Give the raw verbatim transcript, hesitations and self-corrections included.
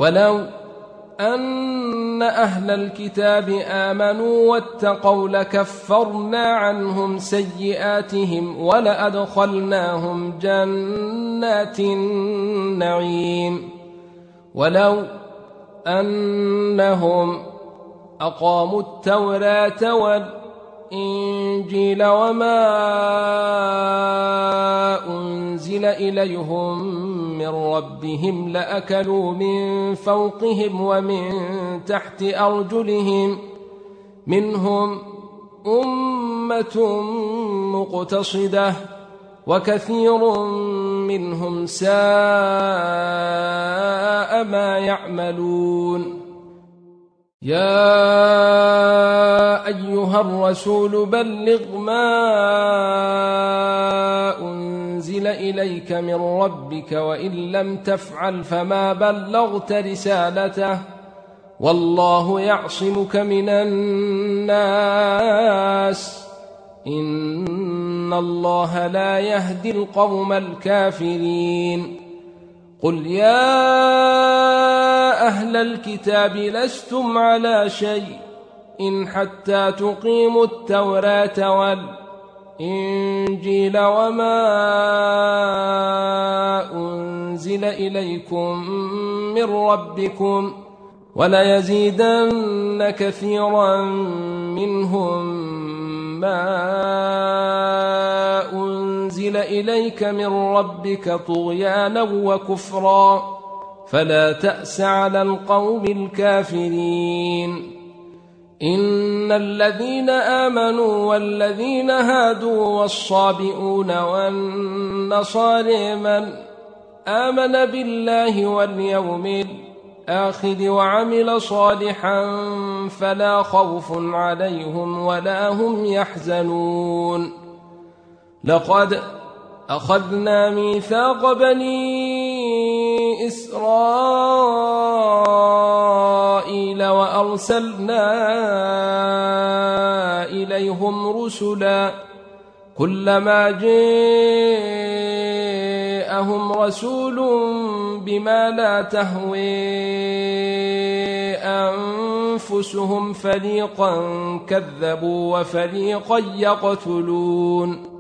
ولو أن أهل الكتاب آمنوا واتقوا لكفرنا عنهم سيئاتهم ولأدخلناهم جنات النعيم ولو أنهم أقاموا التوراة والإنجيل وما أنزل إليهم من ربهم لأكلوا من فوقهم ومن تحت أرجلهم منهم أمة مقتصدة وكثير منهم ساء ما يعملون. يا أيها الرسول بلغ ما أنزل إليك من ربك وإن لم تفعل فما بلغت رسالته والله يعصمك من الناس إن الله لا يهدي القوم الكافرين. قل يا أهل الكتاب لستم على شيء إن حتى تقيموا التوراة والإنجيل وما أنزل إليكم من ربكم وليزيدن كثيرا منهم ما أنزل إليك من ربك طغيانا وكفرا فلا تأس على القوم الكافرين. إن الذين آمنوا والذين هادوا والصابئون والنصارى من آمن بالله واليوم الآخر وعمل صالحا فلا خوف عليهم ولا هم يحزنون. لقد أخذنا ميثاق بني إسرائيل وأرسلنا إليهم رسلا كلما جاءهم رسول بما لا تهوي أنفسهم فريقا كذبوا وفريقا يقتلون.